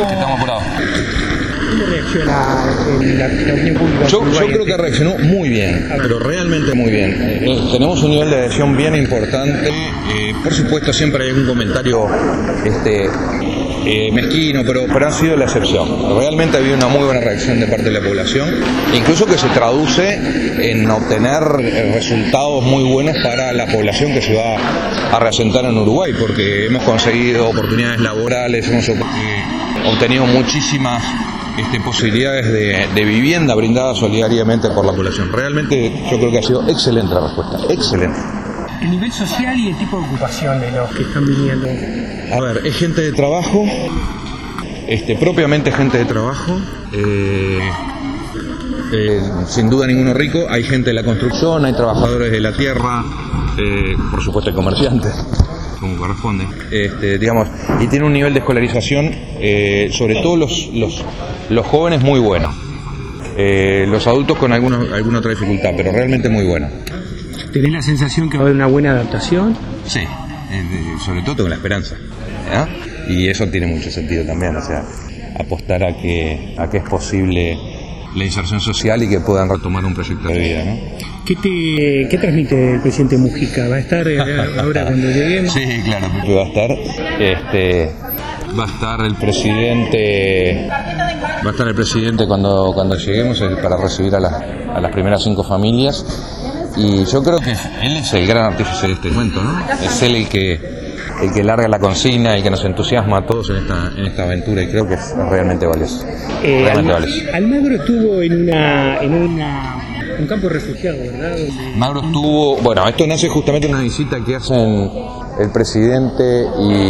Estamos apurados. ¿Cómo reacciona la opinión pública? Yo creo que reaccionó muy bien, pero realmente muy bien. Tenemos un nivel de adhesión bien importante. Por supuesto, siempre hay algún comentario mezquino, pero ha sido la excepción. Realmente ha habido una muy buena reacción de parte de la población, incluso que se traduce en obtener resultados muy buenos para la población que se va a reasentar en Uruguay, porque hemos conseguido oportunidades laborales, hemos obtenido muchísimas posibilidades de vivienda brindada solidariamente por la población. Realmente yo creo que ha sido excelente la respuesta, excelente. El nivel social y el tipo de ocupación de los que están viniendo. A ver, es gente de trabajo, propiamente gente de trabajo, sin duda ninguno rico. Hay gente de la construcción, hay trabajadores de la tierra, por supuesto hay comerciantes, como corresponde, y tiene un nivel de escolarización, sobre todo los jóvenes, muy bueno. Los adultos con alguna otra dificultad, pero realmente muy bueno. ¿Tenés la sensación que va a haber una buena adaptación? Sí, sobre todo tengo la esperanza, ¿eh? Y eso tiene mucho sentido también, o sea, apostar a que es posible la inserción social y que puedan retomar un proyecto de vida, ¿no? ¿Qué transmite el presidente Mujica? ¿Va a estar ahora cuando lleguemos? Sí, claro, va a estar. Va a estar el presidente cuando lleguemos para recibir a las primeras 5 familias. Y yo creo que él es el gran artífice de este momento, ¿no? Es él el que larga la consigna y que nos entusiasma a todos en esta aventura, y creo que es realmente valioso. Almagro estuvo en un campo de refugiados, ¿verdad? Almagro estuvo... Bueno, esto nace justamente de una visita que hacen el presidente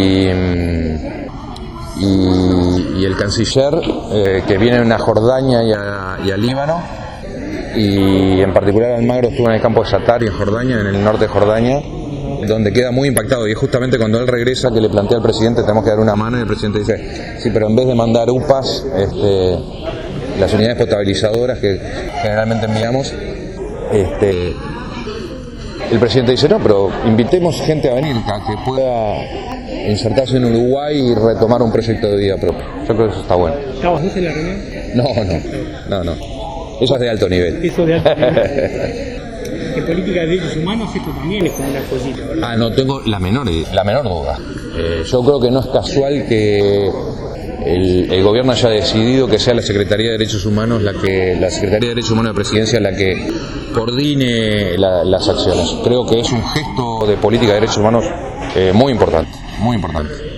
y el canciller, que vienen a Jordania y a Líbano. Y en particular Almagro estuvo en el campo de Yatar, en Jordania, en el norte de Jordania, donde queda muy impactado, y es justamente cuando él regresa que le plantea al presidente: tenemos que dar una mano, y el presidente dice: sí, pero en vez de mandar UPAs, las unidades potabilizadoras que generalmente enviamos, el presidente dice: no, pero invitemos gente a venir, a que pueda insertarse en Uruguay y retomar un proyecto de vida propio. Yo creo que eso está bueno. ¿Estabas vos en la reunión? No. Eso es de alto nivel. Eso de alto nivel. En política de derechos humanos esto también es como una joyita, ¿verdad? No tengo la menor duda. Yo creo que no es casual que el gobierno haya decidido que sea la Secretaría de Derechos Humanos la Secretaría de Derechos Humanos de Presidencia la que coordine las acciones. Creo que es un gesto de política de derechos humanos muy importante.